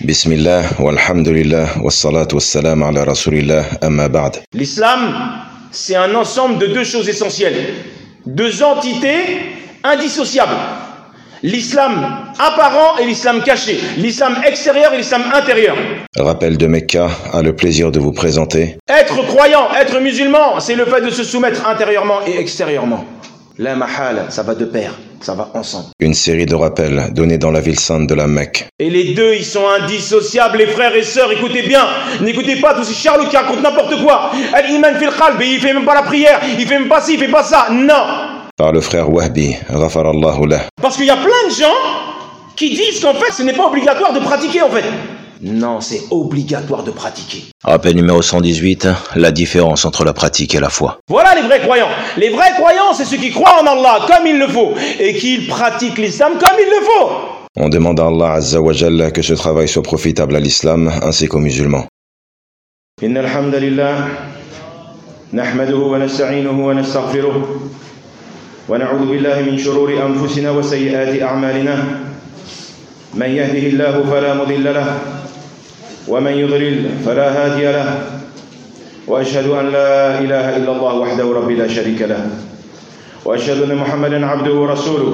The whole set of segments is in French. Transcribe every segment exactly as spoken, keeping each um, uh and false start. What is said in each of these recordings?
Bismillah, walhamdulillah, wassalatu wassalam ala rasulillah, amma ba'd. L'islam, c'est un ensemble de deux choses essentielles, deux entités indissociables. L'islam apparent et l'islam caché, l'islam extérieur et l'islam intérieur. Rappel de Mecca a le plaisir de vous présenter. Être croyant, être musulman, c'est le fait de se soumettre intérieurement et extérieurement. La mahala, ça va de pair, ça va ensemble. Une série de rappels donnés dans la ville sainte de la Mecque. Et les deux, ils sont indissociables, les frères et sœurs, écoutez bien. N'écoutez pas tous ces charlots qui racontent n'importe quoi. Al-Iman fil qalb, il fait même pas la prière, il fait même pas ci, il fait pas ça. Non. Par le frère Wahbi, ghafarallahu lah. Parce qu'il y a plein de gens qui disent qu'en fait, ce n'est pas obligatoire de pratiquer en fait. Non, c'est obligatoire de pratiquer. Rappel numéro cent dix-huit, la différence entre la pratique et la foi. Voilà les vrais croyants. Les vrais croyants, c'est ceux qui croient en Allah comme il le faut et qui pratiquent l'islam comme il le faut. On demande à Allah Azza wa Jalla que ce travail soit profitable à l'islam ainsi qu'aux musulmans. Inna alhamdulillah, nahmaduhu wa nasta'inuhu wa nastaghfiruh, wa na'udhu billahi min shururi anfusina wa sayyiati a'malina. Man yahdihillahu fala mudilla lahu. ومن يضلل فلا هادي له وأشهد أن لا إله إلا الله وحده رب لا شريك له وأشهد أن محمدا عبده ورسوله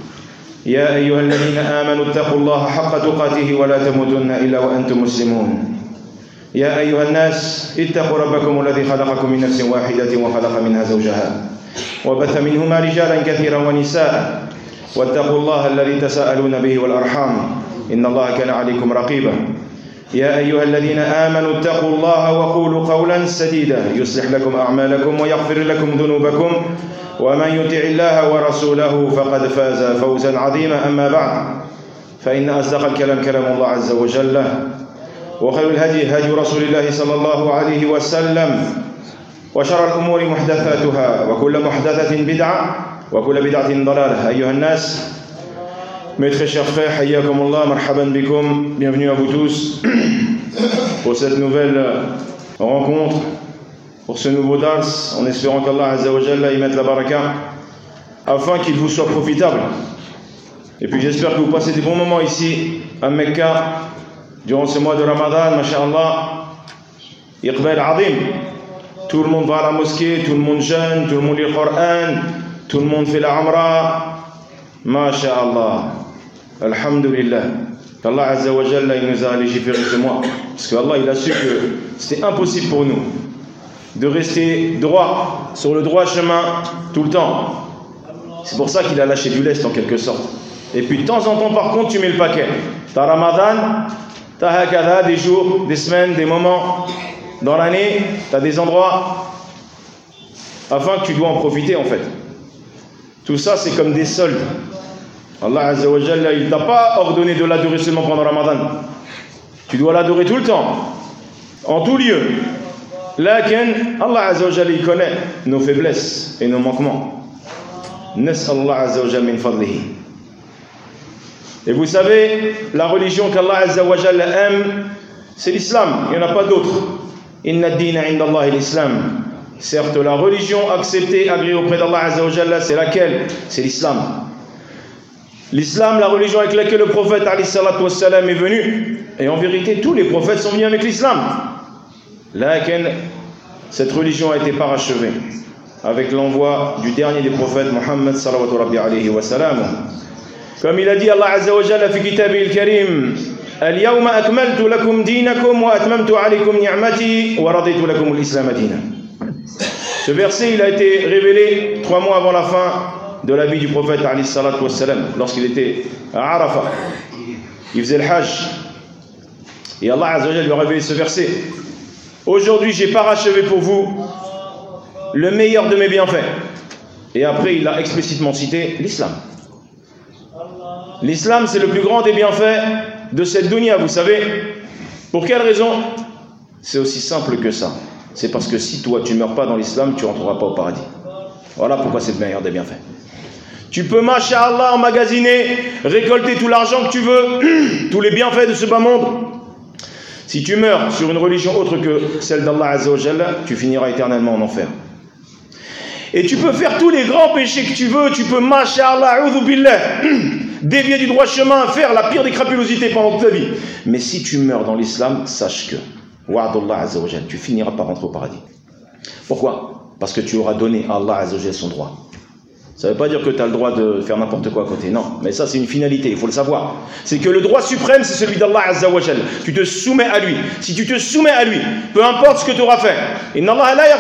يا أيها الذين آمنوا اتقوا الله حق تقاته ولا تموتن إلا وأنتم مسلمون يا أيها الناس اتقوا ربكم الذي خلقكم من نفس واحدة وخلق منها زوجها وبث منهما رجالا كثيرا ونساء واتقوا الله الذي تساءلون به والأرحام إن الله كان عليكم رقيبا يا أيها الذين آمنوا اتقوا الله وقولوا قولا سديدا يصلح لكم أعمالكم ويغفر لكم ذنوبكم ومن يطع الله ورسوله فقد فاز فوزا عظيما أما بعد فإن أصدق الكلام كلام الله عز وجل وخير الهدي هدي رسول الله صلى الله عليه وسلم وشر الأمور محدثاتها وكل محدثة بدعة وكل بدعة ضلالة أيها الناس. Mes très chers frères, hayyakumullah, marhaban bikum, bienvenue à vous tous pour cette nouvelle rencontre, pour ce nouveau dars, en espérant qu'Allah Azza wa Jalla y mette la baraka, afin qu'il vous soit profitable. Et puis j'espère que vous passez des bons moments ici, à Mecca, durant ce mois de Ramadan, masha'Allah, iqbal azim. Tout le monde va à la mosquée, tout le monde jeûne, tout le monde lit le Coran, tout le monde fait la Umrah, masha'Allah. Alhamdulillah, qu'Allah Azza wa Jalla il nous a légiféré ce mois, parce qu'Allah il a su que c'était impossible pour nous de rester droit, sur le droit chemin tout le temps. C'est pour ça qu'il a lâché du lest en quelque sorte. Et puis de temps en temps par contre tu mets le paquet. T'as Ramadan, t'as Hakada, des jours, des semaines, des moments dans l'année, t'as des endroits afin que tu dois en profiter en fait. Tout ça c'est comme des soldes. Allah Azza wa Jalla, il t'a pas ordonné de l'adorer seulement pendant Ramadan. Tu dois l'adorer tout le temps, en tout lieu. Lakin, Allah Azza wa Jalla, il connaît nos faiblesses et nos manquements. Nas'Allah Azza wa Jalla min fadlihi. Et vous savez, la religion qu'Allah Azza wa Jalla aime, c'est l'islam. Il n'y en a pas d'autre. Inna ad-dina inda Allah l'islam. Certes, la religion acceptée, agréée auprès d'Allah Azza wa Jalla, c'est laquelle? C'est l'islam. L'islam, la religion avec laquelle le prophète alayhi salatu wassalam est venu, et en vérité tous les prophètes sont venus avec l'islam. Lakin, cette religion a été parachevée avec l'envoi du dernier des prophètes, Muhammad sallallahu alayhi wa sallam. Comme il a dit Allah Azza wa Jalla fi kitabil karim, Al-yawma akmaltu lakum dinakum wa atmamtu alaykum ni'mati wa raditu lakum al-islam dina. Ce verset il a été révélé trois mois avant la fin de la vie du prophète alayhi salatu wassalam, lorsqu'il était à Arafat. Il faisait le hajj. Et Allah Azza wa Jalla lui a révélé ce verset. Aujourd'hui, j'ai parachevé pour vous le meilleur de mes bienfaits. Et après, il a explicitement cité l'islam. L'islam, c'est le plus grand des bienfaits de cette dunya, vous savez. Pour quelle raison? C'est aussi simple que ça. C'est parce que si toi, tu ne meurs pas dans l'islam, tu ne rentreras pas au paradis. Voilà pourquoi c'est le meilleur des bienfaits. Tu peux, masha'Allah, emmagasiner, récolter tout l'argent que tu veux, tous les bienfaits de ce bas monde. Si tu meurs sur une religion autre que celle d'Allah Azza wa Jalla, tu finiras éternellement en enfer. Et tu peux faire tous les grands péchés que tu veux, tu peux, masha'Allah, a'udhu billah, dévier du droit chemin, faire la pire des crapulosités pendant toute ta vie. Mais si tu meurs dans l'islam, sache que, wa'adullah azza wa jal, tu finiras par rentrer au paradis. Pourquoi? Parce que tu auras donné à Allah azza wa jal son droit. Ça ne veut pas dire que tu as le droit de faire n'importe quoi à côté, non. Mais ça, c'est une finalité, il faut le savoir. C'est que le droit suprême, c'est celui d'Allah Azza wa Jal. Tu te soumets à lui. Si tu te soumets à lui, peu importe ce que tu auras fait, Allah,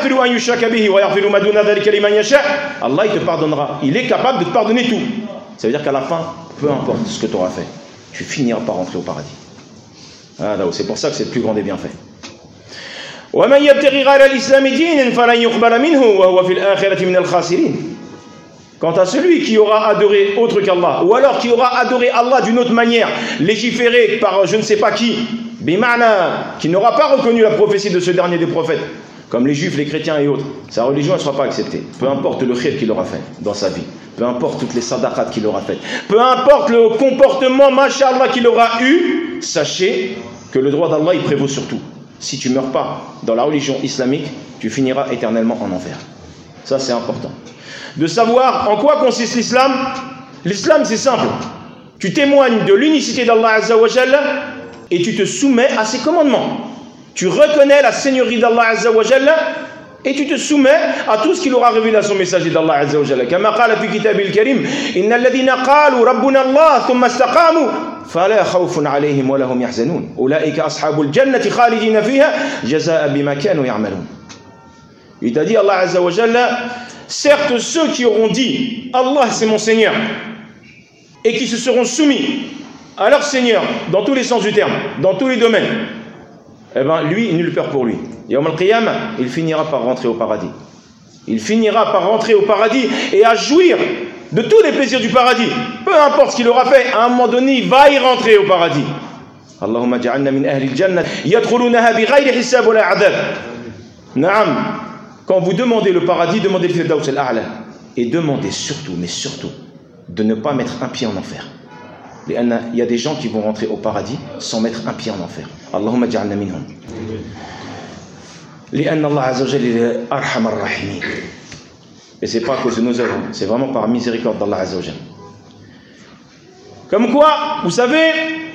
il te pardonnera. Il est capable de te pardonner tout. Ça veut dire qu'à la fin, peu importe ce que tu auras fait, tu finiras par rentrer au paradis. Ah, c'est pour ça que c'est le plus grand des bienfaits. وَمَنْ يَبْتَغِي غَيْرَ الْإِسْلَامِ دِينًا فَلَنْ يُقْبَلَ مِنْهُ وَهُوَ فِي الْآخِرَةِ مِنَ الْخَاسِرِينَ. Quant à celui qui aura adoré autre qu'Allah, ou alors qui aura adoré Allah d'une autre manière, légiféré par je ne sais pas qui, bima'na, qui n'aura pas reconnu la prophétie de ce dernier des prophètes, comme les juifs, les chrétiens et autres, sa religion ne sera pas acceptée. Peu importe le khir qu'il aura fait dans sa vie, peu importe toutes les sadaqat qu'il aura faites, peu importe le comportement, mashallah, qu'il aura eu, sachez que le droit d'Allah, il prévaut sur tout. Si tu ne meurs pas dans la religion islamique, tu finiras éternellement en enfer. Ça, c'est important. De savoir en quoi consiste l'islam. L'islam, c'est simple. Tu témoignes de l'unicité d'Allah Azza wa Jalla et tu te soumets à ses commandements. Tu reconnais la seigneurie d'Allah Azza wa Jalla et tu te soumets à tout ce qu'il aura révélé à son messager d'Allah Azza wa Jalla. Kama qala fi kitabil karim, innal ladhina qalu rabbuna Allah thumma istaqamu fala khawfun alayhim wa lahum yahzanun. Ulaika ashabul jannati khalidina fiha jazaa bima kanu ya'malun. Il t'a dit Allah Azza wa Jalla, certes ceux qui auront dit Allah c'est mon Seigneur et qui se seront soumis à leur Seigneur dans tous les sens du terme, dans tous les domaines, eh bien lui, nulle peur pour lui. Yawm al-Qiyamah, il finira par rentrer au paradis. Il finira par rentrer au paradis et à jouir de tous les plaisirs du paradis. Peu importe ce qu'il aura fait, à un moment donné, il va y rentrer au paradis. Allahumma ja'alna min ahli al-jannah yadkhulunaha bighayri hisab wa la 'adab. Naam. Quand vous demandez le paradis, demandez le Firdaus al-A'la. Et demandez surtout, mais surtout, de ne pas mettre un pied en enfer. Il y a des gens qui vont rentrer au paradis sans mettre un pied en enfer. Allahumma ja'alna minhum. Li'anna Allah Azza wa Jalla est arhamar rahimin. Et c'est pas à cause de nos œuvres, c'est vraiment par miséricorde d'Allah Azza wa Jalla. Comme quoi, vous savez,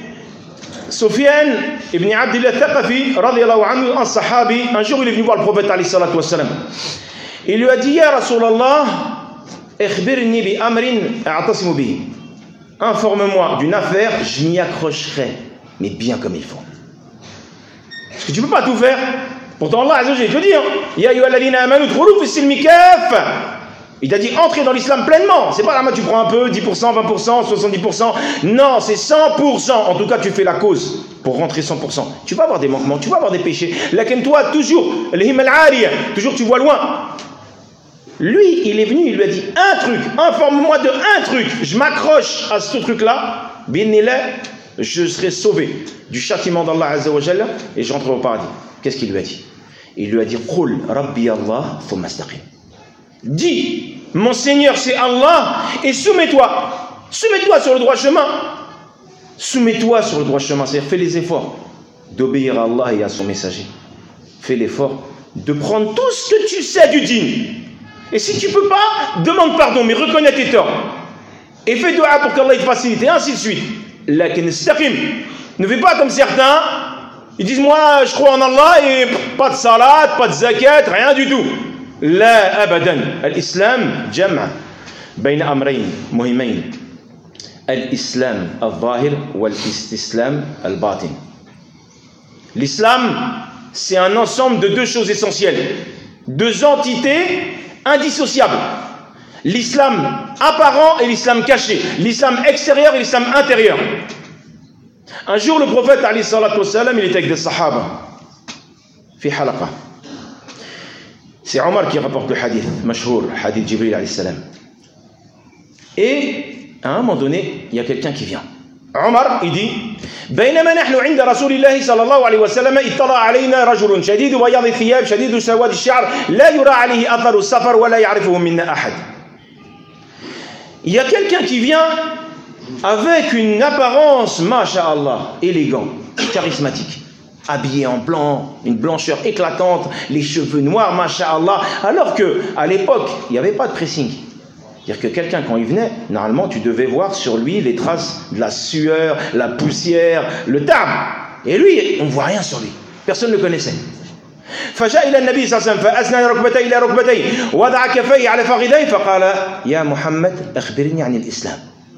Sufyan ibn Abdillah al-Thaqafi, radiyallahu anhu, un sahabi, un jour il est venu voir le prophète alayhi salatu wassalam. Il lui a dit, Ya Rasulallah, ikhbirni bi amrin a'tasimu bihi. Informe-moi d'une affaire, je m'y accrocherai, mais bien comme il faut. Parce que tu ne peux pas tout faire. Pourtant Allah Azza wa Jalla te dit, Ya ayyuhalladhina amanu dkhulu fi silmi kaffa. Il t'a dit entrer dans l'islam pleinement. C'est pas là, tu prends un peu, dix pour cent, vingt pour cent, soixante-dix pour cent. Non, c'est cent pour cent. En tout cas, tu fais la cause pour rentrer cent pour cent. Tu vas avoir des manquements, tu vas avoir des péchés. Lakin toi, toujours, toujours tu vois loin. Lui, il est venu, il lui a dit un truc, informe-moi de un truc. Je m'accroche à ce truc-là. Binillah, je serai sauvé du châtiment d'Allah Azza wa Jalla et je rentrerai au paradis. Qu'est-ce qu'il lui a dit? Il lui a dit Qul Rabbi Allah thumma istaqim. Dis, mon Seigneur c'est Allah et soumets-toi. Soumets-toi sur le droit chemin. Soumets-toi sur le droit chemin. C'est-à-dire fais les efforts d'obéir à Allah et à son messager. Fais l'effort de prendre tout ce que tu sais du dîn. Et si tu ne peux pas, demande pardon, mais reconnais tes torts. Et fais dua pour qu'Allah te facilite, et ainsi de suite. Lakin istaqim. Ne fais pas comme certains. Ils disent, moi, je crois en Allah, et pas de salat, pas de zakat, rien du tout. La abadan. L'islam, jam'a. Bayna amrayn, muhimayn. L'islam, al-zahir, ou l'islam, al-batin. L'islam, c'est un ensemble de deux choses essentielles. Deux entités indissociables. L'islam apparent et l'islam caché. L'islam extérieur et l'islam intérieur. Un jour, le prophète, alayhi salatu wassalam, il était avec des sahaba. Fi halaqa. C'est Omar qui rapporte le hadith, mashhour, hadith Jibril, alayhi salam. Et, à un moment donné, il y a quelqu'un qui vient. Omar, il dit, بينما نحن عند رسول الله صلى الله عليه وسلم اطلع علينا رجل شديد بياض الثياب شديد سواد الشعر لا يرى عليه أثر السفر ولا يعرفه منا أحد. Il y a quelqu'un qui vient avec une apparence, masha'Allah, élégant, charismatique, habillé en blanc, une blancheur éclatante, les cheveux noirs, masha'Allah, alors que à l'époque, il n'y avait pas de pressing. C'est-à-dire que quelqu'un, quand il venait, normalement, tu devais voir sur lui les traces de la sueur, la poussière, le tarme. Et lui, on ne voit rien sur lui. Personne ne le connaissait. فجاء إلى النبي صلى الله عليه وسلم فأسند ركبتيه إلى ركبتيه ووضع كفيه على فخذيه فقال يا محمد أخبرني عن الإسلام.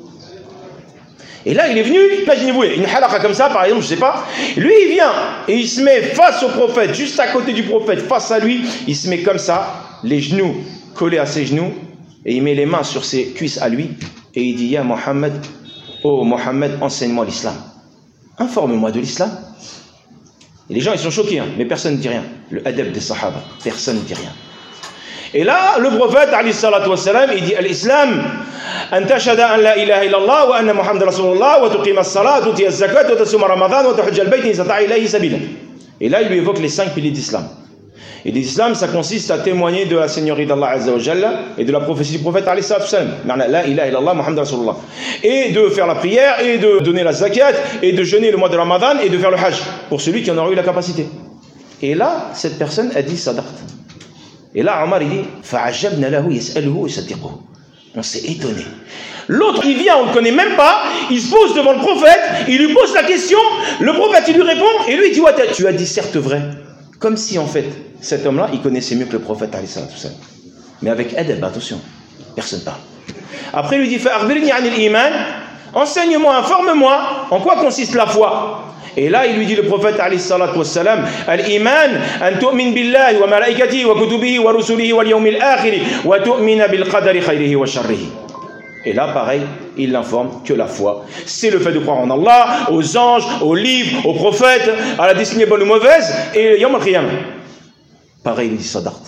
Et là, il est venu, imaginez-vous, une halakha comme ça, par exemple, je ne sais pas. Lui, il vient et il se met face au prophète, juste à côté du prophète, face à lui. Il se met comme ça, les genoux collés à ses genoux, et il met les mains sur ses cuisses à lui, et il dit, Ya Mohammed, oh Mohammed, enseigne-moi l'islam. Informe-moi de l'islam. Et les gens, ils sont choqués, hein, mais personne ne dit rien. Le adab des sahaba, personne ne dit rien. Et là, le prophète, alayhi salatu wassalam, il dit, l'islam, أن تشهد أن لا إله إلا الله وأن محمد رسول الله وتقيم الصلاة وتؤتي الزكاة وتصوم رمضان وتحج البيت إن استطعت إليه سبيلا. Et là, il lui évoque les cinq piliers d'islam. Et l'islam, ça consiste à témoigner de la seigneurie d'Allah Azza wa Jalla et de la prophétie du prophète alayhi salatu wassalam. La ilaha illallah Muhammad Rasulullah. Et de faire la prière et de donner la zakat et de jeûner le mois de Ramadan et de faire le hajj pour celui qui en aura eu la capacité. Et là, cette personne a dit sadaqt. Et là, Omar, il dit fa'ajabna lahu yas'aluhu yusaddiquhu. On s'est étonné. L'autre, il vient, on ne le connaît même pas, il se pose devant le prophète, il lui pose la question, le prophète, il lui répond, et lui, il dit, ouais, tu as dit certes vrai. Comme si, en fait, cet homme-là, il connaissait mieux que le prophète, tout ça. Mais avec adab, attention, personne ne parle. Après, il lui dit, fa'akhbirni anil iman, enseigne-moi, informe-moi, en quoi consiste la foi. Et là, il lui dit le prophète alayhi salatu wassalam, al-iman an tu'min billahi wa malaikatihi wa kutubihi wa rusulihi wal yawmil akhir wa tu'mina bil qadari khayrihi wa sharrihi. Et là, pareil, il l'informe que la foi, c'est le fait de croire en Allah, aux anges, aux livres, aux prophètes, à la destinée bonne ou mauvaise, et yawm al-qiyamah. Pareil, il dit sadaqt.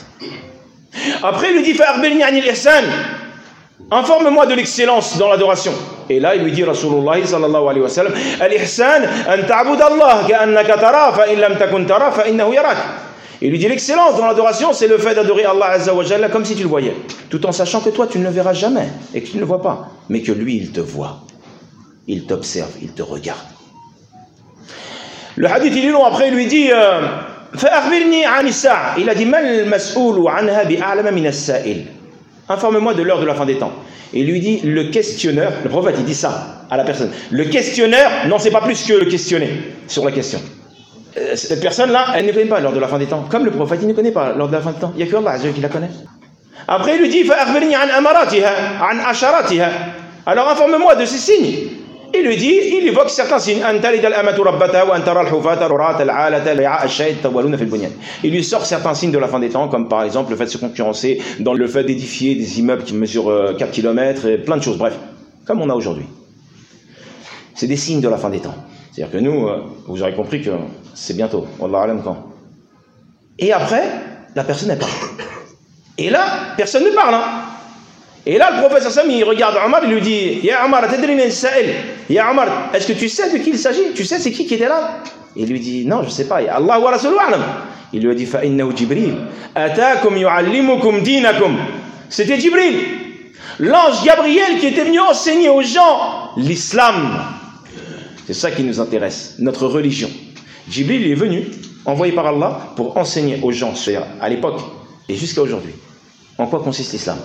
Après, il lui dit fa'akhbirni anil ihsan. Informe-moi de l'excellence dans l'adoration. Et là, il lui dit Rasulullah sallallahu alayhi wa sallam, al-ihsan an ta'bud Allah ka'annaka tara fa in lam takun tara fa innahu yarak. Il lui dit l'excellence dans l'adoration, c'est le fait d'adorer Allah Azza wa Jalla comme si tu le voyais, tout en sachant que toi tu ne le verras jamais et que tu ne le vois pas, mais que lui il te voit, il t'observe, il te regarde. Le hadith il est long. Après il lui dit fa'akhbirni 'an as-sa'a. Il a dit mal mas'oulu 'anha bi'a'lama min as-sa'il. Informe-moi de l'heure de la fin des temps. Et il lui dit, le questionneur, le prophète, il dit ça à la personne. Le questionneur n'en sait pas plus que le questionné sur la question. Euh, cette personne-là, elle ne connaît pas l'heure de la fin des temps. Comme le prophète, il ne connaît pas l'heure de la fin des temps. Il n'y a que Allah qui la connaît. Après, il lui dit, fa'akhbirni 'an amaratiha, 'an asharatiha. Alors, informe-moi de ces signes. Il lui dit, il évoque certains signes. Il lui sort certains signes de la fin des temps, comme par exemple le fait de se concurrencer dans le fait d'édifier des immeubles qui mesurent quatre kilomètres, et plein de choses, bref, comme on a aujourd'hui. C'est des signes de la fin des temps. C'est-à-dire que nous, vous aurez compris que c'est bientôt. Wallah alam quand. Et après, la personne elle parle. Et là, personne ne parle. Hein. Et là, le prophète Sassam, il regarde Omar, il lui dit, Ya Omar, Ya Omar, est-ce que tu sais de qui il s'agit? Tu sais c'est qui qui était là? Il lui dit, non, je ne sais pas. Allah wa Rasuluhu a'lam. Il lui a dit, Fa'innahu Jibril, Atakum yu'allimukum dinakum. C'était Jibril, l'ange Gabriel qui était venu enseigner aux gens l'islam. C'est ça qui nous intéresse, notre religion. Jibril est venu, envoyé par Allah, pour enseigner aux gens, à l'époque et jusqu'à aujourd'hui. En quoi consiste l'islam?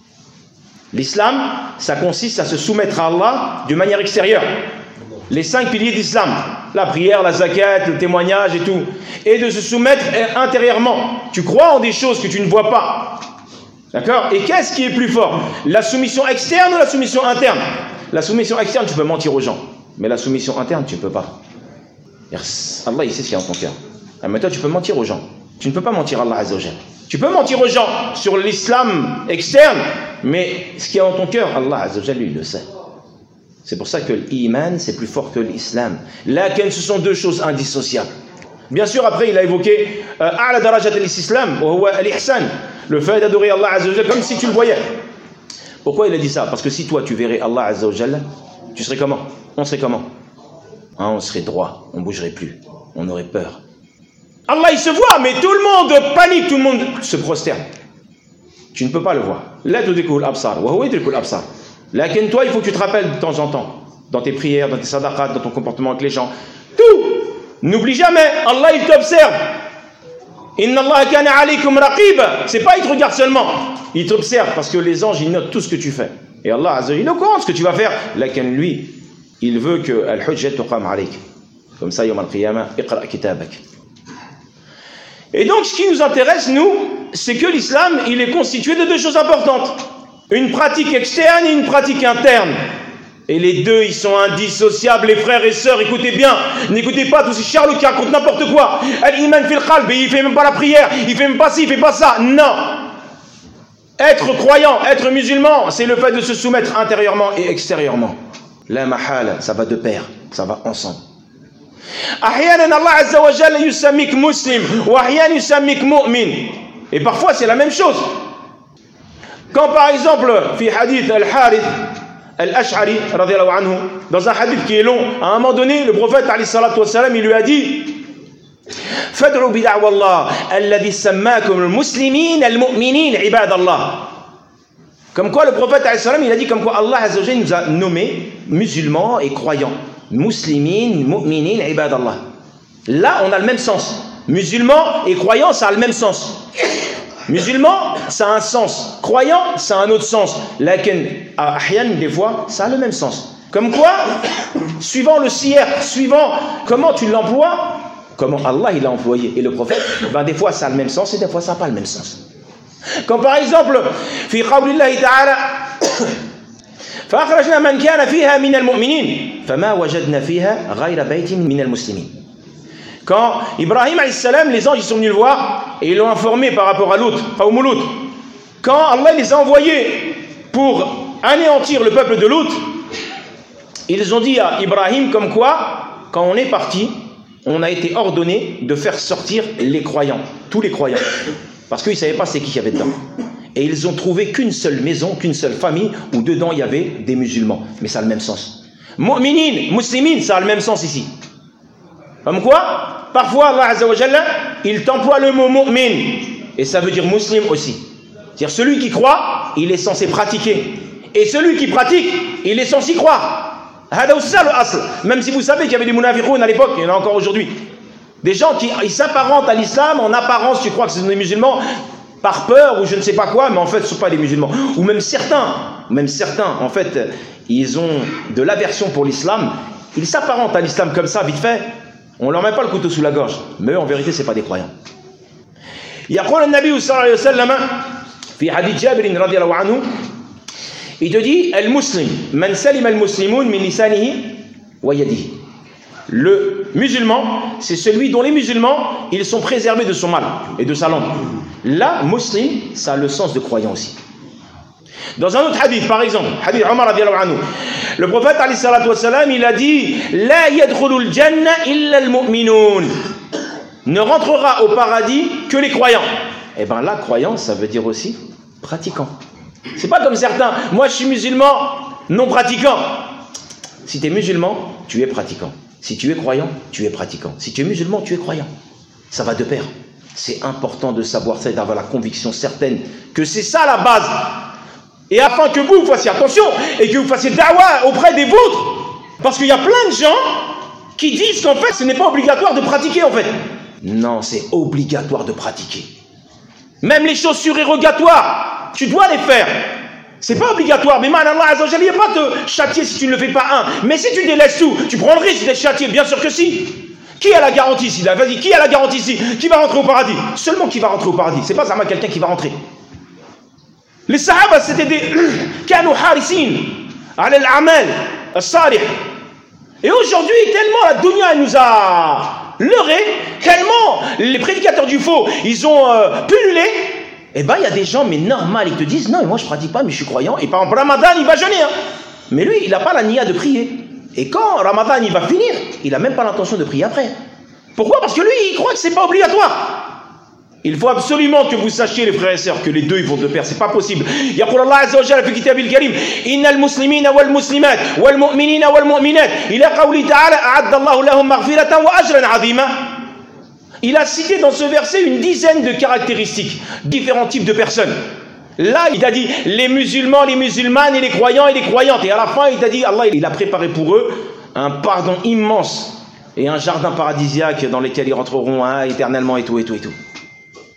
L'islam, ça consiste à se soumettre à Allah d'une manière extérieure. Les cinq piliers d'islam, la prière, la zakat, le témoignage et tout. Et de se soumettre intérieurement. Tu crois en des choses que tu ne vois pas. D'accord? Et qu'est-ce qui est plus fort? La soumission externe ou la soumission interne? La soumission externe, tu peux mentir aux gens. Mais la soumission interne, tu ne peux pas. Allah, il sait ce qu'il y a dans ton cœur. Mais toi, tu peux mentir aux gens. Tu ne peux pas mentir à Allah Azza wa Jalla. Tu peux mentir aux gens sur l'islam externe, mais ce qu'il y a dans ton cœur, Allah Azza wa Jalla, lui, il le sait. C'est pour ça que l'iman, c'est plus fort que l'islam. Lakin, ce sont deux choses indissociables. Bien sûr, après, il a évoqué A'la darajat al-islam, wa huwa al-ihsan, le fait d'adorer Allah Azza wa Jalla comme si tu le voyais. Pourquoi il a dit ça? Parce que si toi, tu verrais Allah Azza wa Jalla, tu serais comment? On serait comment? Hein, on serait droit, on ne bougerait plus, on aurait peur. Allah, il se voit, mais tout le monde panique, tout le monde se prosterne. Tu ne peux pas le voir. La tudrikul absar, wa huwa yudrikul absar. Lakin toi, il faut que tu te rappelles de temps en temps, dans tes prières, dans tes sadaqat, dans ton comportement avec les gens. Tout. N'oublie jamais, Allah, il t'observe. Inna Allah kana alaykum raqiba. C'est pas il te regarde seulement, il t'observe parce que les anges ils notent tout ce que tu fais. Et Allah Azza wa Jalla il est au courant de ce que tu vas faire. Lakin lui, il veut que al-hujjat tuqam alayk. Comme ça, yawm al-qiyamah, iqra kitabak. Et donc, ce qui nous intéresse, nous, c'est que l'islam, il est constitué de deux choses importantes. Une pratique externe et une pratique interne. Et les deux, ils sont indissociables, les frères et sœurs, écoutez bien. N'écoutez pas tous ces charlots qui racontent n'importe quoi. Al-iman fil qalb, il fait même pas la prière, il fait même pas ci, il fait pas ça. Non. Être croyant, être musulman, c'est le fait de se soumettre intérieurement et extérieurement. La mahala, ça va de pair, ça va ensemble. أحيانا الله عز وجل يسميك مسلم وأحيانا يسميك مؤمن. Et parfois c'est la même chose. Quand par exemple, في حديث الحارث الأشعري رضي الله عنه, dans un hadith qui est long, à un moment donné, le prophète عليه الصلاة والسلام, il lui a dit فادعوا بدعوى الله الذي سماكم المسلمين المؤمنين عباد الله. Comme quoi le prophète عليه الصلاة والسلام, il a dit comme quoi Allah Azza wa Jalla nous a nommés musulmans et croyants. Muslimin, mu'minin, ibadallah. Là, on a le même sens. Musulman et croyant, ça a le même sens. Musulman, ça a un sens. Croyant, ça a un autre sens. Lakin, à ahyan, des fois, ça a le même sens. Comme quoi, suivant le siyar, suivant comment tu l'emploies, comment Allah il l'a employé, et le prophète, ben des fois ça a le même sens et des fois ça n'a pas le même sens. Comme par exemple, fi qawlillahi ta'ala, فأخرجنا من كان فيها من المؤمنين فما وجدنا فيها غير بيت من المسلمين. Quand Ibrahim alayhi salam, les anges ils sont venus le voir et ils l'ont informé par rapport à Lut, Qawm Lut. Quand Allah les a envoyés pour anéantir le peuple de Lut, ils ont dit à Ibrahim comme quoi, quand on est parti, on a été ordonné de faire sortir les croyants, tous les croyants, parce qu'ils ne savaient pas c'est qui qu'il y avait dedans. Et ils ont trouvé qu'une seule maison, qu'une seule famille, où dedans il y avait des musulmans. Mais ça a le même sens. Mu'minin, muslimin, ça a le même sens ici. Comme quoi, parfois Allah Azza wa Jalla, il t'emploie le mot mu'min. Et ça veut dire muslim aussi. C'est-à-dire celui qui croit, il est censé pratiquer. Et celui qui pratique, il est censé croire. Même si vous savez qu'il y avait des munafiqoun à l'époque, il y en a encore aujourd'hui. Des gens qui s'apparentent à l'islam, en apparence tu crois que ce sont des musulmans, par peur ou je ne sais pas quoi, mais en fait ce ne sont pas des musulmans. Ou même certains, même certains, en fait, ils ont de l'aversion pour l'islam, ils s'apparentent à l'islam comme ça, vite fait, on ne leur met pas le couteau sous la gorge, mais eux, en vérité, ce n'est pas des croyants. يقول النبي صلى الله عليه وسلم في حديث جابر رضي الله عنه, il te dit المسلم من سلم المسلمون من لسانه ويده. Le musulman, c'est celui dont les musulmans, ils sont préservés de son mal et de sa langue. Là, muslim, ça a le sens de croyant aussi. Dans un autre hadith, par exemple, hadith Omar radiallahu anhu, le prophète alayhi salatu wa salam, il a dit La yadkhulul janna illa al-mu'minun. Ne rentrera au paradis que les croyants. Et bien là, croyant, ça veut dire aussi pratiquant. C'est pas comme certains, moi je suis musulman, non pratiquant. Si tu es musulman, tu es pratiquant. Si tu es croyant, tu es pratiquant. Si tu es musulman, tu es croyant. Ça va de pair. C'est important de savoir ça et d'avoir la conviction certaine que c'est ça la base. Et afin que vous, vous fassiez attention et que vous fassiez da'wa auprès des vôtres. Parce qu'il y a plein de gens qui disent qu'en fait, ce n'est pas obligatoire de pratiquer en fait. Non, c'est obligatoire de pratiquer. Même les choses surérogatoires, tu dois les faire. C'est pas obligatoire, mais man Allah Azza wa Jalla, il ne va pas te châtier si tu ne le fais pas un. Mais si tu délaisses tout, tu prends le risque d'être châtié, bien sûr que si. Qui a la garantie ici là? Vas-y, qui a la garantie ici? Qui va rentrer au paradis? Seulement qui va rentrer au paradis. C'est pas seulement quelqu'un qui va rentrer. Les Sahaba, c'était des kanu harisin ala al-amal as-salih. Et aujourd'hui, tellement la dunya elle nous a leurré, tellement les prédicateurs du faux, ils ont euh, pullulé. Eh bien, il y a des gens, mais normal, ils te disent, non, moi je ne pratique pas, mais je suis croyant. Et par exemple, Ramadan, il va jeûner. Hein. Mais lui, il n'a pas la niya de prier. Et quand Ramadan, il va finir, il n'a même pas l'intention de prier après. Pourquoi? Parce que lui, il croit que ce n'est pas obligatoire. Il faut absolument que vous sachiez, les frères et sœurs, que les deux, ils vont de pair. Ce n'est pas possible. يقول الله عز وجل في كتابه الكريم إن المسلمين والمسلمات والمؤمنين والمؤمنات إلى قوله تعالى أعد الله لهم مغفرة وأجرا عظيما. Il a cité dans ce verset une dizaine de caractéristiques, différents types de personnes. Là, il a dit les musulmans, les musulmanes et les croyants et les croyantes. Et à la fin, il t'a dit, Allah, il a préparé pour eux un pardon immense et un jardin paradisiaque dans lequel ils rentreront hein, éternellement et tout, et tout, et tout.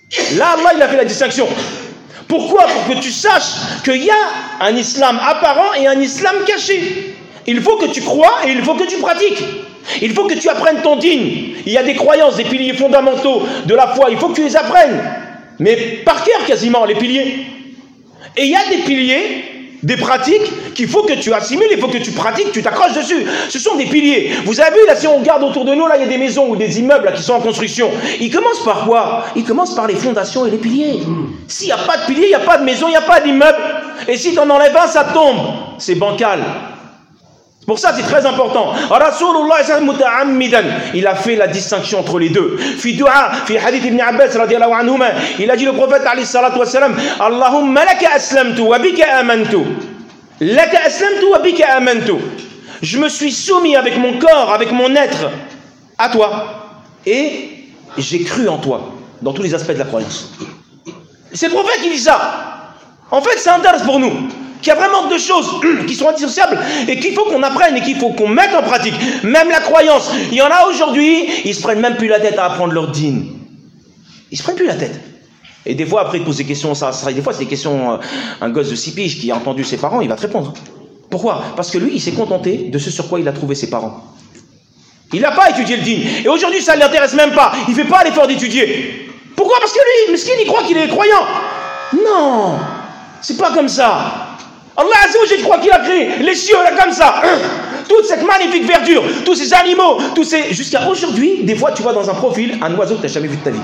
Là, Allah, il a fait la distinction. Pourquoi? Pour que tu saches qu'il y a un islam apparent et un islam caché. Il faut que tu crois et il faut que tu pratiques. Il faut que tu apprennes ton dîn. Il y a des croyances, des piliers fondamentaux de la foi. Il faut que tu les apprennes. Mais par cœur quasiment, les piliers. Et il y a des piliers, des pratiques qu'il faut que tu assimiles, il faut que tu pratiques, tu t'accroches dessus. Ce sont des piliers. Vous avez vu, là, si on regarde autour de nous, là, il y a des maisons ou des immeubles là, qui sont en construction. Ils commencent par quoi? Ils commencent par les fondations et les piliers. S'il n'y a pas de piliers, il n'y a pas de maison, il n'y a pas d'immeuble. Et si tu en enlèves un, ça tombe. C'est bancal. Pour ça, c'est très important. Rasulullah muta'ammidan, il a fait la distinction entre les deux. Fi du'a, fi hadith ibn Abbas radiyallahu anhuma, il a dit le prophète alayhi salatu wassalam, Allahumma laka aslamtu wa bika amantu. Laka aslamtu wa bika amantu. Je me suis soumis avec mon corps, avec mon être à toi et j'ai cru en toi dans tous les aspects de la croyance. C'est le prophète qui dit ça. En fait, c'est un dars pour nous. Qu'il y a vraiment deux choses qui sont indissociables et qu'il faut qu'on apprenne et qu'il faut qu'on mette en pratique. Même la croyance. Il y en a aujourd'hui, ils se prennent même plus la tête à apprendre leur dîn. Ils se prennent plus la tête. Et des fois, après, ils posent des questions, ça, ça, des fois, c'est des questions, euh, un gosse de six piges qui a entendu ses parents, il va te répondre. Pourquoi? Parce que lui, il s'est contenté de ce sur quoi il a trouvé ses parents. Il n'a pas étudié le dîn. Et aujourd'hui, ça ne l'intéresse même pas. Il ne fait pas l'effort d'étudier. Pourquoi? Parce que lui, Miskin, il croit qu'il est croyant. Non, c'est pas comme ça. Allah Azza wa Jalla croit qu'il a créé les cieux là comme ça, toute cette magnifique verdure, tous ces animaux, tous ces... Jusqu'à aujourd'hui, des fois tu vois dans un profil un oiseau que tu n'as jamais vu de ta vie.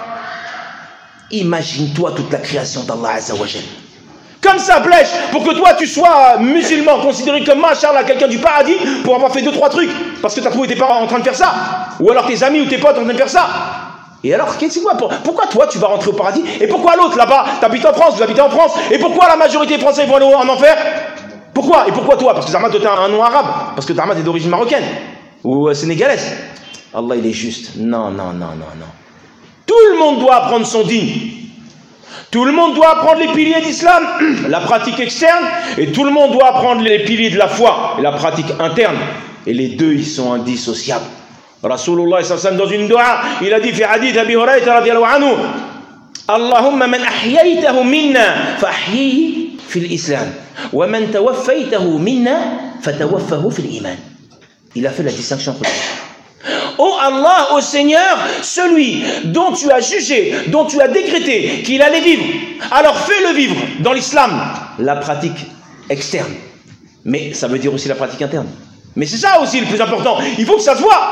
Imagine-toi toute la création d'Allah Azza wa Jalla. Comme ça, blèche, pour que toi tu sois musulman, considéré comme machallah, quelqu'un du paradis, pour avoir fait deux trois trucs, parce que tu as trouvé tes parents en train de faire ça, ou alors tes amis ou tes potes en train de faire ça. Et alors, qu'est-ce que c'est quoi? Pourquoi toi tu vas rentrer au paradis? Et pourquoi l'autre là-bas? T'habites en France, vous habitez en France. Et pourquoi la majorité des Français vont aller en enfer? Pourquoi? Et pourquoi toi? Parce que Zahmat est un nom arabe. Parce que Zahmat est d'origine marocaine. Ou euh, sénégalaise. Allah il est juste. Non, non, non, non, non. Tout le monde doit apprendre son dîn. Tout le monde doit apprendre les piliers d'islam, la pratique externe. Et tout le monde doit apprendre les piliers de la foi et la pratique interne. Et les deux, ils sont indissociables. Rasulullah sallallahu alayhi wa sallam dans une dua, il a dit fi hadith Abi Hurayra radiyallahu anhu, Allahumma man ahyaytahu minna fahyihi fil islam wa man tawaffaytahu minna fatawaffahu fil iman. Il a fait la distinction entre les deux. Oh Allah, ô Seigneur, celui dont tu as jugé, dont tu as décrété qu'il allait vivre, alors fais-le vivre dans l'islam, la pratique externe. Mais ça veut dire aussi la pratique interne. Mais c'est ça aussi le plus important. Il faut que ça se voit.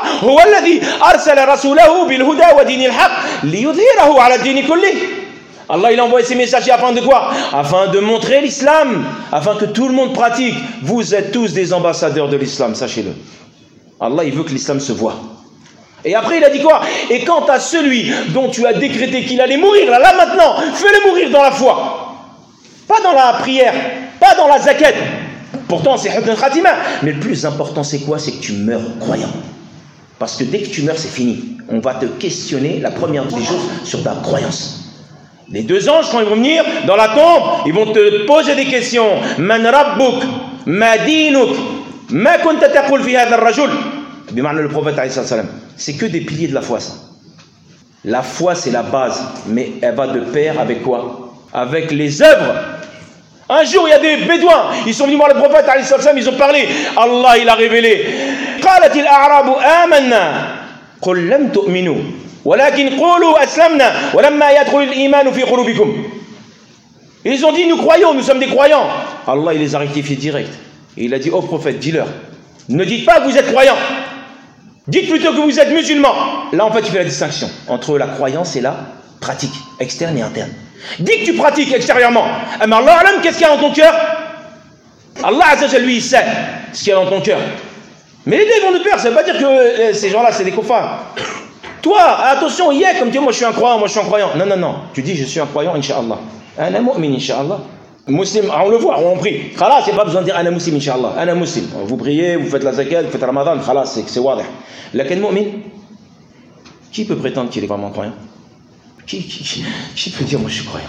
Allah il a envoyé ses messagers afin de quoi? Afin de montrer l'islam, afin que tout le monde pratique. Vous êtes tous des ambassadeurs de l'islam, sachez-le. Allah il veut que l'islam se voit. Et après il a dit quoi? Et quant à celui dont tu as décrété qu'il allait mourir, là, là maintenant, fais-le mourir dans la foi. Pas dans la prière, pas dans la zakat. Pourtant c'est husn khatima, mais le plus important c'est quoi? C'est que tu meurs croyant. Parce que dès que tu meurs c'est fini. On va te questionner la première des choses sur ta croyance. Les deux anges quand ils vont venir dans la tombe, ils vont te poser des questions. Man rabbuk, ma dinuk, ma kunta taqul fi hadha ar-rajul. Bima'na le prophète alayhi salam. C'est que des piliers de la foi ça. La foi c'est la base, mais elle va de pair avec quoi? Avec les œuvres. Un jour, il y a des bédouins, ils sont venus voir le prophète, ils ont parlé. Allah, il a révélé. قالت الأعراب آمنا قل لم تؤمنوا ولكن قولوا أسلمنا ولما يدخل الإيمان في قلوبكم. Ils ont dit, nous croyons, nous sommes des croyants. Allah, il les a rectifiés direct. Et il a dit, oh prophète, dis-leur, ne dites pas que vous êtes croyants. Dites plutôt que vous êtes musulmans. Là, en fait, il fait la distinction entre la croyance et la pratique, externe et interne. Dis que tu pratiques extérieurement. Mais Allah alam, qu'est-ce qu'il y a dans ton cœur? Allah Azza wa Jalla, lui, il sait ce qu'il y a dans ton cœur. Mais les deux vont de pair, ça ne veut pas dire que euh, ces gens-là, c'est des koufars. Toi, attention, il y a comme tu dis, moi je suis un croyant, moi je suis un croyant. Non, non, non. Tu dis, je suis un croyant, Inch'Allah. Ana mu'min, Inch'Allah. Muslim, on le voit, on prie. Khalas, il n'y a pas besoin de dire Ana muslim, Inch'Allah. Ana muslim. Vous priez, vous faites la zakat, vous faites le ramadan, khalas, c'est wadih. Lakin mu'min, qui peut prétendre qu'il est vraiment croyant? Qui, qui, qui, qui peut dire moi je suis croyant?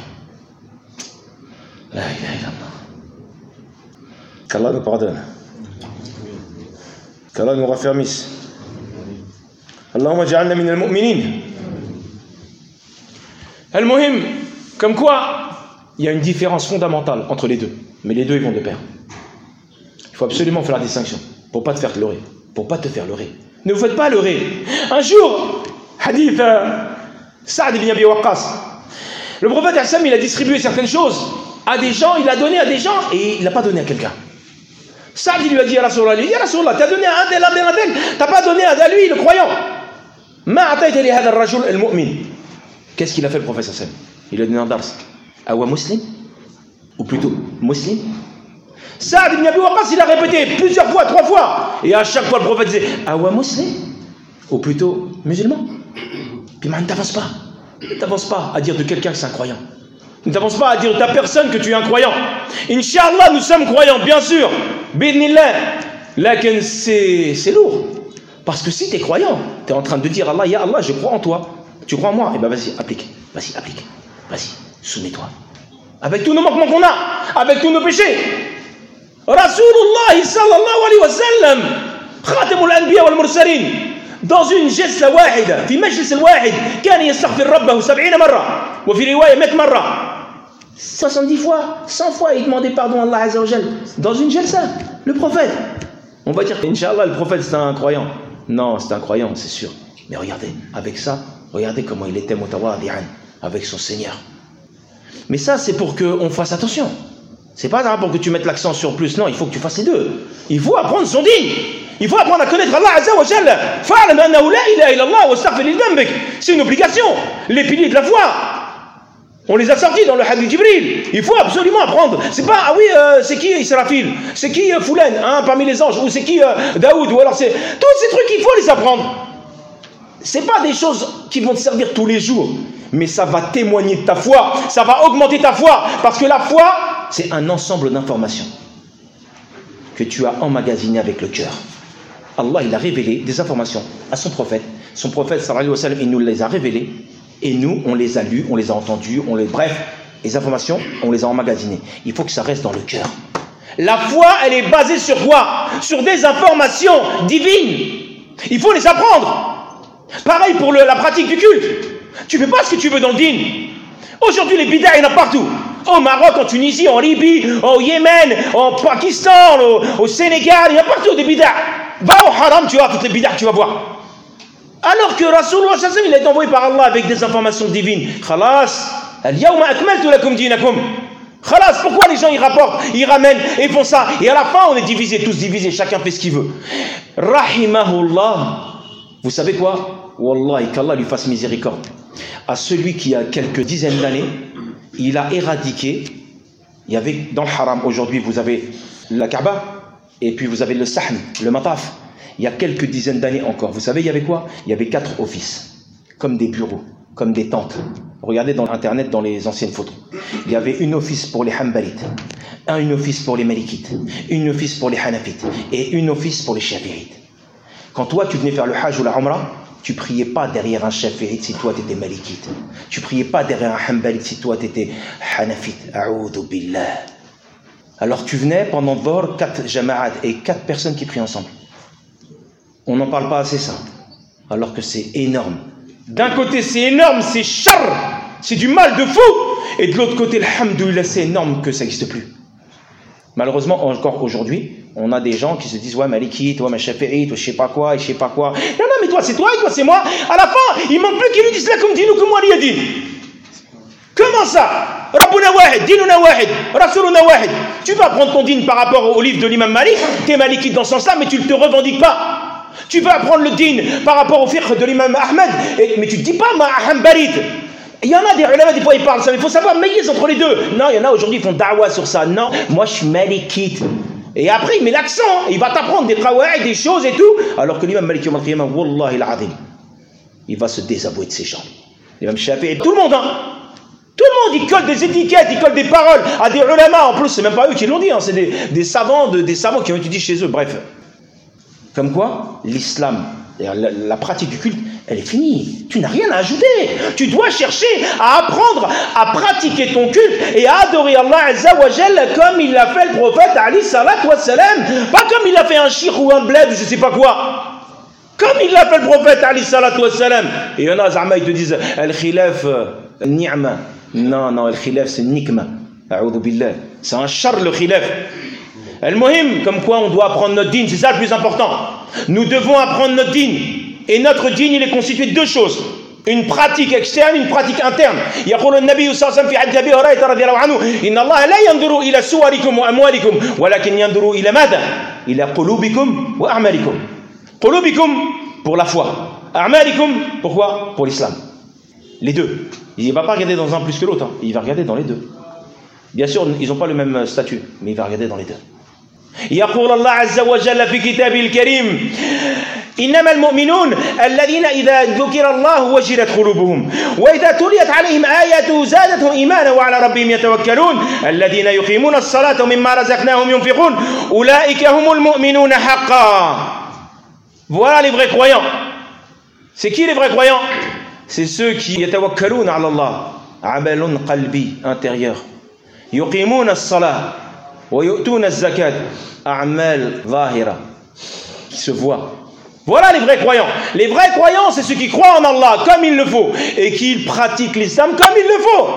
La ilaha illallah. Qu'Allah nous pardonne. Qu'Allah nous raffermisse. Allahumma ja'alna min al-mu'minin. Al-Muhim, comme quoi, il y a une différence fondamentale entre les deux. Mais les deux, ils vont de pair. Il faut absolument faire la distinction pour ne pas te faire leurrer. Pour pas te faire leurrer. Ne vous faites pas leurrer. Un jour, hadith euh, Saad ibn Abi Waqqas, le prophète Hassan, il a distribué certaines choses à des gens, il a donné à des gens et il n'a pas donné à quelqu'un. Saad il lui a dit à Rasulallah, il dit à Rasulallah, tu as donné à un tel, un tel, un tel, tu n'as pas donné à lui, le croyant. Ma atayta li hadha ar-rajul al-mu'min. Qu'est-ce qu'il a fait le prophète Hassan? Il a donné un dars. Awa muslim? Ou plutôt, muslim? Saad ibn Abi Waqqas, il a répété plusieurs fois, trois fois. Et à chaque fois, le prophète disait Awa muslim? Ou plutôt, musulman? Puis maintenant, ne t'avance pas. Ne t'avance pas à dire de quelqu'un que c'est un croyant. Ne t'avance pas à dire de ta personne que tu es un croyant. Inch'Allah, nous sommes croyants, bien sûr. Bidnillah. Lakin, c'est lourd. Parce que si tu es croyant, tu es en train de dire Allah, ya Allah, je crois en toi. Tu crois en moi? Eh bien, vas-y, applique. Vas-y, applique. Vas-y, soumets-toi. Avec tous nos manquements qu'on a, avec tous nos péchés. Rasulullah sallallahu alayhi wa sallam, khatamul anbiya wal mursalin, dans une jalsa wahida, fi majlis al-wahid, كان يستغفر ربه سبعين مرة, وفي رواية مئة مرة. soixante-dix fois, cent fois, il demandait pardon à Allah Azza wa Jal. Dans une jalsa, le prophète. On va dire qu'Inch'Allah, le prophète c'est un croyant. Non, c'est un croyant, c'est sûr. Mais regardez, avec ça, regardez comment il était mutawadi'an avec son Seigneur. Mais ça, c'est pour qu'on fasse attention. C'est pas pour que tu mettes l'accent sur plus. Non, il faut que tu fasses les deux. Il faut apprendre son dîn. Il faut apprendre à connaître Allah Azza wa Jalla. Fa'lam annahu la ilaha illallah wastaghfir li dhanbik. C'est une obligation. Les piliers de la foi. On les a sortis dans le hadith Jibril. Il faut absolument apprendre. C'est pas, ah oui, euh, c'est qui Israfil? C'est qui euh, Foulen, hein, parmi les anges? Ou c'est qui euh, Daoud? Ou alors c'est... Tous ces trucs, il faut les apprendre. C'est pas des choses qui vont te servir tous les jours. Mais ça va témoigner de ta foi. Ça va augmenter ta foi. Parce que la foi, c'est un ensemble d'informations que tu as emmagasinées avec le cœur. Allah, il a révélé des informations à son prophète. Son prophète, sallallahu alayhi wa sallam, il nous les a révélées. Et nous, on les a lues, on les a entendues, on les... bref, les informations, on les a emmagasinées. Il faut que ça reste dans le cœur. La foi, elle est basée sur quoi? Sur des informations divines. Il faut les apprendre. Pareil pour le, la pratique du culte. Tu ne fais pas ce que tu veux dans le dîn. Aujourd'hui, les bid'ah, il y en a partout. Au Maroc, en Tunisie, en Libye, au Yémen, en Pakistan, au, au Sénégal, il y a partout des bid'ah. Va au haram, tu vois toutes les bid'ah, tu vas voir. Alors que Rasulullah sallallahu alayhi wa sallam, il est envoyé par Allah avec des informations divines. Khalas, al-yawma akmaltu lakum dinakum. Khalas, pourquoi les gens ils rapportent, ils ramènent et font ça? Et à la fin, on est divisés, tous divisés, chacun fait ce qu'il veut. Rahimahullah. Vous savez quoi? Wallahi, qu'Allah lui fasse miséricorde. À celui qui a quelques dizaines d'années, il a éradiqué, il y avait dans le haram, aujourd'hui vous avez la Kaaba, et puis vous avez le Sahn, le Mataf. Il y a quelques dizaines d'années encore, vous savez il y avait quoi? Il y avait quatre offices, comme des bureaux, comme des tentes. Regardez dans internet, dans les anciennes photos. Il y avait une office pour les Hanbalites, un office pour les Malikites, une office pour les Hanafites, et une office pour les Shafi'ites. Quand toi tu venais faire le Hajj ou la Umrah, tu priais pas derrière un Shafi'ite si toi tu étais Malikite. Tu priais pas derrière un Hanbalite si toi tu étais Hanafite. A'udhu billah. Alors tu venais pendant Dhuhr, quatre jama'at et quatre personnes qui prient ensemble. On n'en parle pas assez ça. Alors que c'est énorme. D'un côté c'est énorme, c'est char, c'est du mal de fou. Et de l'autre côté, alhamdoulilah, c'est énorme que ça n'existe plus. Malheureusement, encore aujourd'hui, on a des gens qui se disent ouais Malikite, ouais Shafi'ite, ouais je sais pas quoi, et je sais pas quoi. Non, non, mais toi c'est toi et toi c'est moi. À la fin, il manque plus qu'ils nous disent là comme dit nous comme moi dit. Comment ça? Rabbuna wahid, dinuna wahid, rasuluna wahid. Tu vas prendre ton din par rapport au livre de l'imam Malik, tu es Malikite dans ce sens-là, mais tu ne te revendiques pas. Tu vas prendre le din par rapport au fiqh de l'imam Ahmed, et, mais tu ne dis pas ma hanbalite. Il y en a des ulama, des fois ils parlent ça, mais il faut savoir maïs entre les deux. Non, il y en a aujourd'hui qui font da'wa sur ça. Non, moi je suis Malikite. Et après il met l'accent, il va t'apprendre des qawaïd, des choses et tout, alors que l'imam Malik yawm al-qiyamah, wallahi al-azim, il va se désavouer de ses gens. L'imam Shafi'i, tout le monde, hein. Tout le monde, il colle des étiquettes, il colle des paroles à des ulama. En plus, c'est même pas eux qui l'ont dit, hein, c'est des, des savants, de, des savants qui ont étudié chez eux. Bref, comme quoi, l'islam, la, la pratique du culte, elle est finie. Tu n'as rien à ajouter. Tu dois chercher à apprendre à pratiquer ton culte et à adorer Allah Azza wa Jalla comme il l'a fait le prophète Ali salatu wa salam. Pas comme il a fait un shir ou un bled ou je sais pas quoi. Comme il l'a fait le prophète Ali salatu wa salam. Et il y en a, Zama, ils te disent, al-khilaf ni'ma. Non, non, le khilaf c'est nikma. A'udhu billah. C'est un char le khilaf. Al-Muhim, comme quoi on doit apprendre notre dîn, c'est ça le plus important. Nous devons apprendre notre dîn. Et notre dîn, il est constitué de deux choses. Une pratique externe, une pratique interne. يقول النبي صلى الله عليه وسلم في حديث أبي هريرة رضي الله عنه إن الله لا ينظر إلى صوركم وأموالكم ولكن ينظر إلى ماذا؟ إلى قلوبكم وأعمالكم. قلوبكم pour la foi. أعمالكم pourquoi? Pour l'islam. Les deux. Il ne va pas regarder dans un plus que l'autre. Hein. Il va regarder dans les deux. Bien sûr, ils n'ont pas le même statut, mais il va regarder dans les deux. يقول الله عز وجل في كتابه الكريم إنما المؤمنون الذين إذا ذكر الله وجلت قلوبهم وإذا تليت عليهم آياته زادتهم إيمانا وعلى ربهم يتوكلون الذين يقيمون الصلاة ومما رزقناهم ينفقون أولئك هم المؤمنون حقا. Voilà les vrais croyants. C'est qui les vrais croyants? C'est ceux qui يتوكلون على الله عمل قلبي intérieur يقيمون الصلاة ويؤتون الزكاة أعمال ظاهرة qui se voient. Voilà les vrais croyants. Les vrais croyants, c'est ceux qui croient en Allah comme il le faut et qui pratiquent l'islam comme il le faut.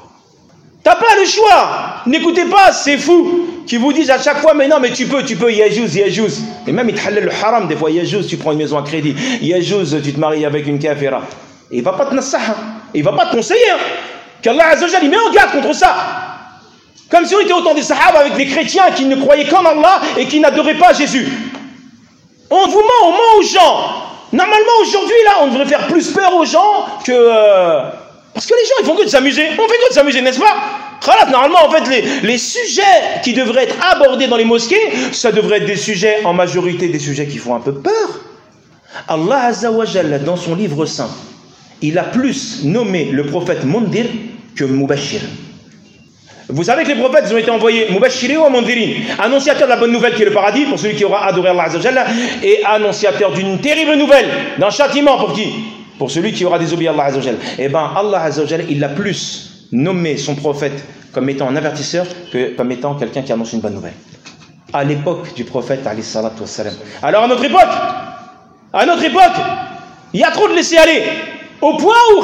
T'as pas le choix. N'écoutez pas ces fous qui vous disent à chaque fois mais non mais tu peux, tu peux, yajouz, yajouz. Et même ils te halal le haram des fois, yajouz, tu prends une maison à crédit, yajouz, tu te maries avec une kafira. Et il va pas te nassaha, il va pas te conseiller. Hein. Qu'Allah Azza wa Jalla il met en garde contre ça. Comme si on était autant des sahaba avec des chrétiens qui ne croyaient qu'en Allah et qui n'adoraient pas Jésus. On vous ment, on ment aux gens. Normalement aujourd'hui là, on devrait faire plus peur aux gens que... Euh... Parce que les gens ils font que de s'amuser. On fait que de s'amuser, n'est-ce pas? Normalement en fait les, les sujets qui devraient être abordés dans les mosquées, ça devrait être des sujets en majorité, des sujets qui font un peu peur. Allah Azza wa Jalla dans son livre saint, il a plus nommé le prophète Mundir que Mubashir. Vous savez que les prophètes ils ont été envoyés Mubashiri ou Mundirin, annonciateur de la bonne nouvelle qui est le paradis pour celui qui aura adoré Allah Azza wa Jalla, et annonciateur d'une terrible nouvelle, d'un châtiment pour qui? Pour celui qui aura désobéi à Allah Azza wa Jalla. Et bien Allah Azza wa Jalla il a plus nommé son prophète comme étant un avertisseur que comme étant quelqu'un qui annonce une bonne nouvelle. À l'époque du prophète alayhi salatu wassalam. Alors à notre époque, à notre époque, il y a trop de laisser aller. Au point où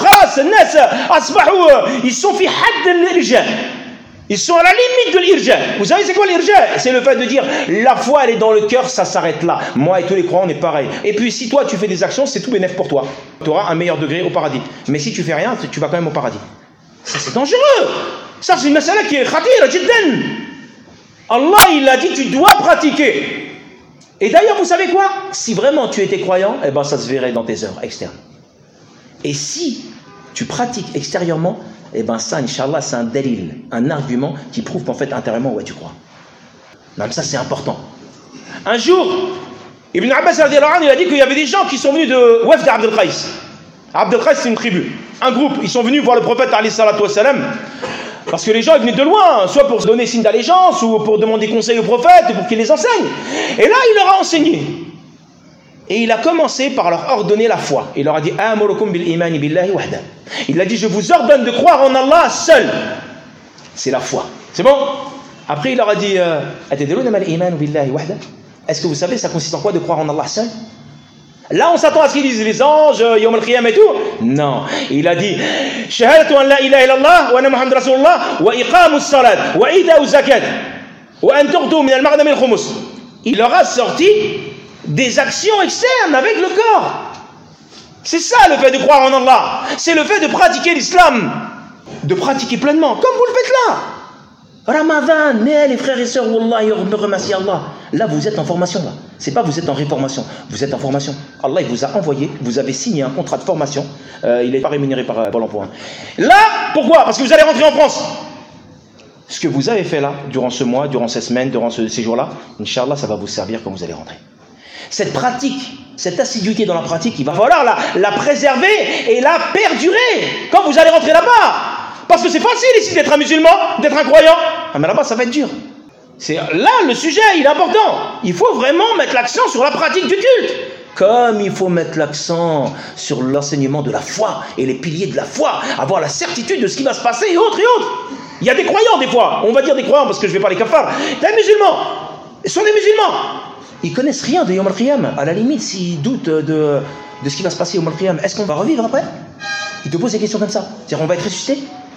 ils sont fi hadd al-irja. Ils sont à la limite de l'irja. Vous savez c'est quoi l'irja? C'est le fait de dire la foi elle est dans le cœur, ça s'arrête là. Moi et tous les croyants on est pareil. Et puis si toi tu fais des actions, c'est tout bénéf pour toi. Tu auras un meilleur degré au paradis. Mais si tu fais rien, tu vas quand même au paradis. Ça c'est dangereux. Ça c'est une masala qui est khatira jiddan. Allah il a dit tu dois pratiquer. Et d'ailleurs vous savez quoi? Si vraiment tu étais croyant, eh ben ça se verrait dans tes œuvres externes. Et si tu pratiques extérieurement, eh bien ça, Inch'Allah, c'est un dalil, un argument qui prouve qu'en fait, intérieurement, ouais, tu crois. Non, mais ça, c'est important. Un jour, Ibn Abbas, il a dit qu'il y avait des gens qui sont venus de Wafd Abd al-Qais. Abd al-Qais, c'est une tribu, un groupe. Ils sont venus voir le prophète, alayhi salatu wassalam, parce que les gens, ils venaient de loin, soit pour se donner signe d'allégeance, ou pour demander conseil au prophète, ou pour qu'il les enseigne. Et là, il leur a enseigné. Et il a commencé par leur ordonner la foi. Il leur a dit Amurukum bil imani billahi wahda. Il a dit je vous ordonne de croire en Allah seul. C'est la foi. C'est bon? Après il leur a dit Atadruna mal iman billahi wahda. Est-ce que vous savez ça consiste en quoi de croire en Allah seul? Là on s'attend à ce qu'ils disent les anges, Yawm al-Qiyam et tout. Non, il a dit Shahadatu an la ilaha illallah wa anna Muhammad Rasulullah wa iqamus salat wa ida'u zakat wa an tuqdu min al-maghnam al-khumus. Il leur a sorti des actions externes avec le corps. C'est ça le fait de croire en Allah. C'est le fait de pratiquer l'islam. De pratiquer pleinement, comme vous le faites là. Ramadan, mais les frères et sœurs, Wallah, me remercie Allah. Là, vous êtes en formation. Là. C'est pas vous êtes en réformation. Vous êtes en formation. Allah, il vous a envoyé, vous avez signé un contrat de formation. Euh, il n'est pas rémunéré par Pôle emploi. Là, pourquoi? Parce que vous allez rentrer en France. Ce que vous avez fait là, durant ce mois, durant ces semaines, durant ce, ces jours-là, Inch'Allah, ça va vous servir quand vous allez rentrer. Cette pratique, cette assiduité dans la pratique, il va falloir la, la préserver et la perdurer quand vous allez rentrer là-bas. Parce que c'est facile ici d'être un musulman, d'être un croyant. Ah, mais là-bas, ça va être dur. C'est là le sujet, il est important. Il faut vraiment mettre l'accent sur la pratique du culte. Comme il faut mettre l'accent sur l'enseignement de la foi et les piliers de la foi, avoir la certitude de ce qui va se passer et autres et autres. Il y a des croyants des fois, on va dire des croyants parce que je ne vais pas les kafares. Des musulmans, ils sont des musulmans. Ils connaissent rien de Yawm al-Qiyam. À la limite, s'ils doutent de, de ce qui va se passer au Yawm al-Qiyam, est-ce qu'on va revivre après? Il te pose des questions comme ça. C'est-à-dire, on va être ressuscité?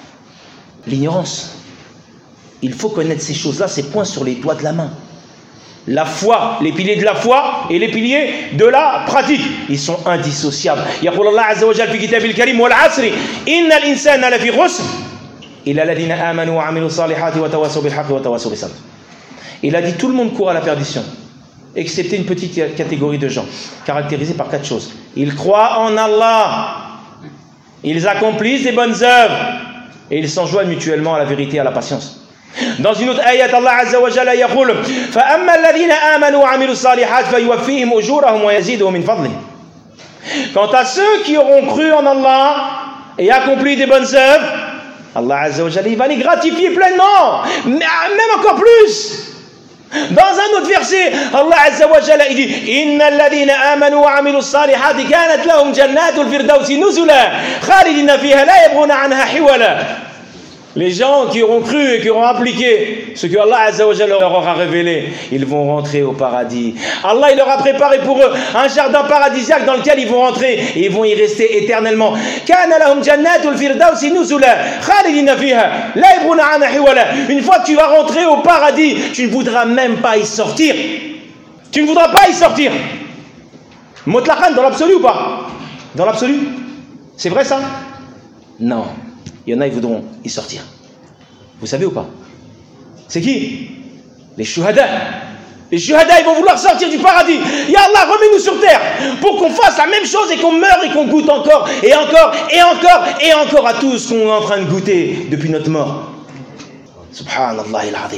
L'ignorance. Il faut connaître ces choses-là, ces points sur les doigts de la main. La foi, les piliers de la foi et les piliers de la pratique, ils sont indissociables. يقول الله عز وجل في كتابه الكريم والعصر إن الإنسان لفي خسر إلا الذين آمنوا وعملوا الصالحات وتواصوا بالحق وتواصوا بالصبر. Il a dit tout le monde court à la perdition, excepté une petite catégorie de gens, caractérisés par quatre choses. Ils croient en Allah, ils accomplissent des bonnes œuvres et ils s'enjoignent mutuellement à la vérité et à la patience. Dans une autre ayat, Allah Azza wa Jalla يقول فأما الذين آمنوا وعملوا الصالحات فيوفيهم أجورهم ويزيدهم من فضله. Quant à ceux qui auront cru en Allah et accompli des bonnes œuvres, Allah Azza wa Jalla il va les gratifier pleinement, même encore plus. Dans un autre verset, Allah Azza wa Jalla il dit innal ladhina amanu wa amilu s-salihati kanat lahum jannatul firdausi nuzula khalidina fiha la yabghuna anha hiwala. Les gens qui auront cru et qui auront appliqué ce que Allah Azza wa Jalla leur aura révélé, ils vont rentrer au paradis. Allah il leur a préparé pour eux un jardin paradisiaque dans lequel ils vont rentrer et ils vont y rester éternellement. Kana lahum jannatul firdausi nuzula khalidina fiha la yabghuna anha hiwala. Une fois que tu vas rentrer au paradis, tu ne voudras même pas y sortir. Tu ne voudras pas y sortir. Mutlaqan, dans l'absolu ou pas? Dans l'absolu? C'est vrai ça? Non. Il y en a, ils voudront y sortir. Vous savez ou pas? C'est qui? Les shuhada. Les shuhada, ils vont vouloir sortir du paradis. Ya Allah, remets-nous sur terre pour qu'on fasse la même chose et qu'on meure et qu'on goûte encore et encore et encore et encore à tout ce qu'on est en train de goûter depuis notre mort. Subhanallah al-azim.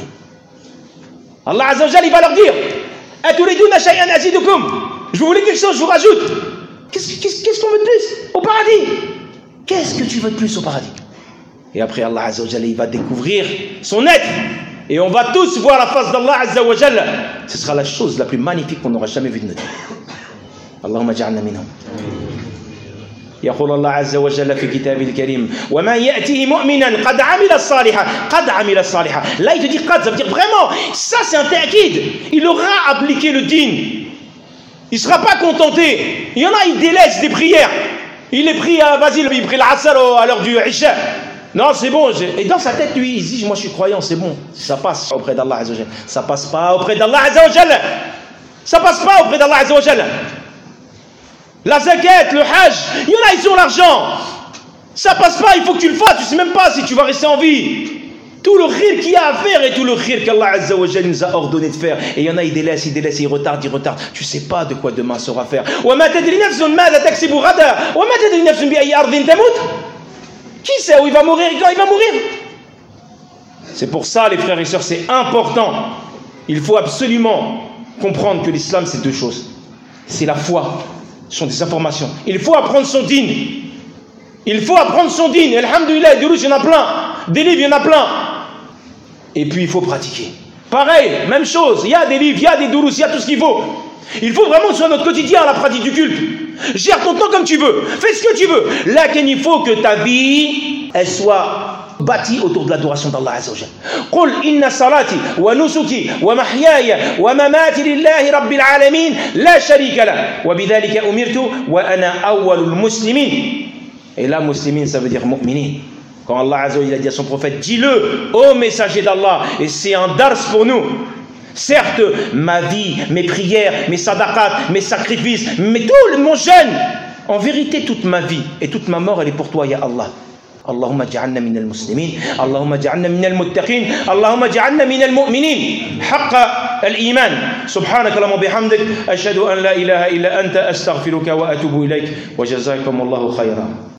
Allah Azza wa Jalla, il va leur dire Aturiduna shay'an azidukum. Je vous voulais quelque chose, je vous rajoute. Qu'est-ce, qu'est-ce, qu'est-ce qu'on veut de plus au paradis? Qu'est-ce que tu veux de plus au paradis? Et après Allah Azza wa Jalla, il va découvrir son être. Et on va tous voir la face d'Allah Azza wa Jalla. Ce sera la chose la plus magnifique qu'on n'aura jamais vue de notre vie. Allahumma ja'alna minhum. يقول الله عز وجل في كتابه الكريم وما يأتيه مؤمنا قد عمل الصالحة قد عمل الصالحة. Là il te dit qad, ça veut dire vraiment ça c'est un ta'kid. Il aura appliqué le din. Il ne sera pas contenté. Il y en a, ils délaissent des prières. Il est pris à vas-y, il prie l'Asr à l'heure du Isha. Non, c'est bon. Et dans sa tête, lui, il se dit moi je suis croyant, c'est bon. Ça passe auprès d'Allah Azza wa Jalla. Ça passe pas auprès d'Allah Azza wa Jalla. Ça passe pas auprès d'Allah Azza wa Jalla. La zakat, le hajj, il y en a, ils ont l'argent. Ça passe pas, il faut que tu le fasses. Tu sais même pas si tu vas rester en vie. Tout le khir qu'il y a à faire et tout le khir qu'Allah Azza wa Jalla nous a ordonné de faire. Et il y en a, ils délaissent, ils délaissent, ils retardent, ils retardent. Tu sais pas de quoi demain sera faire. Qui sait où il va mourir et quand il va mourir? C'est pour ça, les frères et sœurs, c'est important. Il faut absolument comprendre que l'islam, c'est deux choses. C'est la foi, ce sont des informations. Il faut apprendre son din. Il faut apprendre son din. Alhamdulillah, des livres, il y en a plein. Des livres, il y en a plein. Et puis, il faut pratiquer. Pareil, même chose. Il y a des livres, il y a des dourous, il y a tout ce qu'il faut. Il faut vraiment que ce soit notre quotidien à la pratique du culte. Gère ton temps comme tu veux. Fais ce que tu veux. Là, il faut que ta vie, elle soit bâtie autour de l'adoration d'Allah Azza wa Jalla. Qul inna salati wa nusuki wa mahyaya wa mamati lillahi rabbil alamin la sharika la wa bidhalika umirtu wa ana awwalul muslimin. Et là, muslimin, ça veut dire mu'minin. Quand Allah Azza wa Jalla a dit à son prophète, dis-le, ô messager d'Allah, et c'est un dars pour nous. Certes, ma vie, mes prières, mes sadaqat, mes sacrifices, mais tout mon jeûne, en vérité, toute ma vie et toute ma mort, elle est pour toi, ya Allah. اللهم اجعلنا من المسلمين اللهم اجعلنا من المتقين اللهم اجعلنا من المؤمنين حق الإيمان سبحانك اللهم وبحمدك أشهد أن لا إله إلا أنت أستغفرك وأتوب إليك وجزاكم الله خيرا.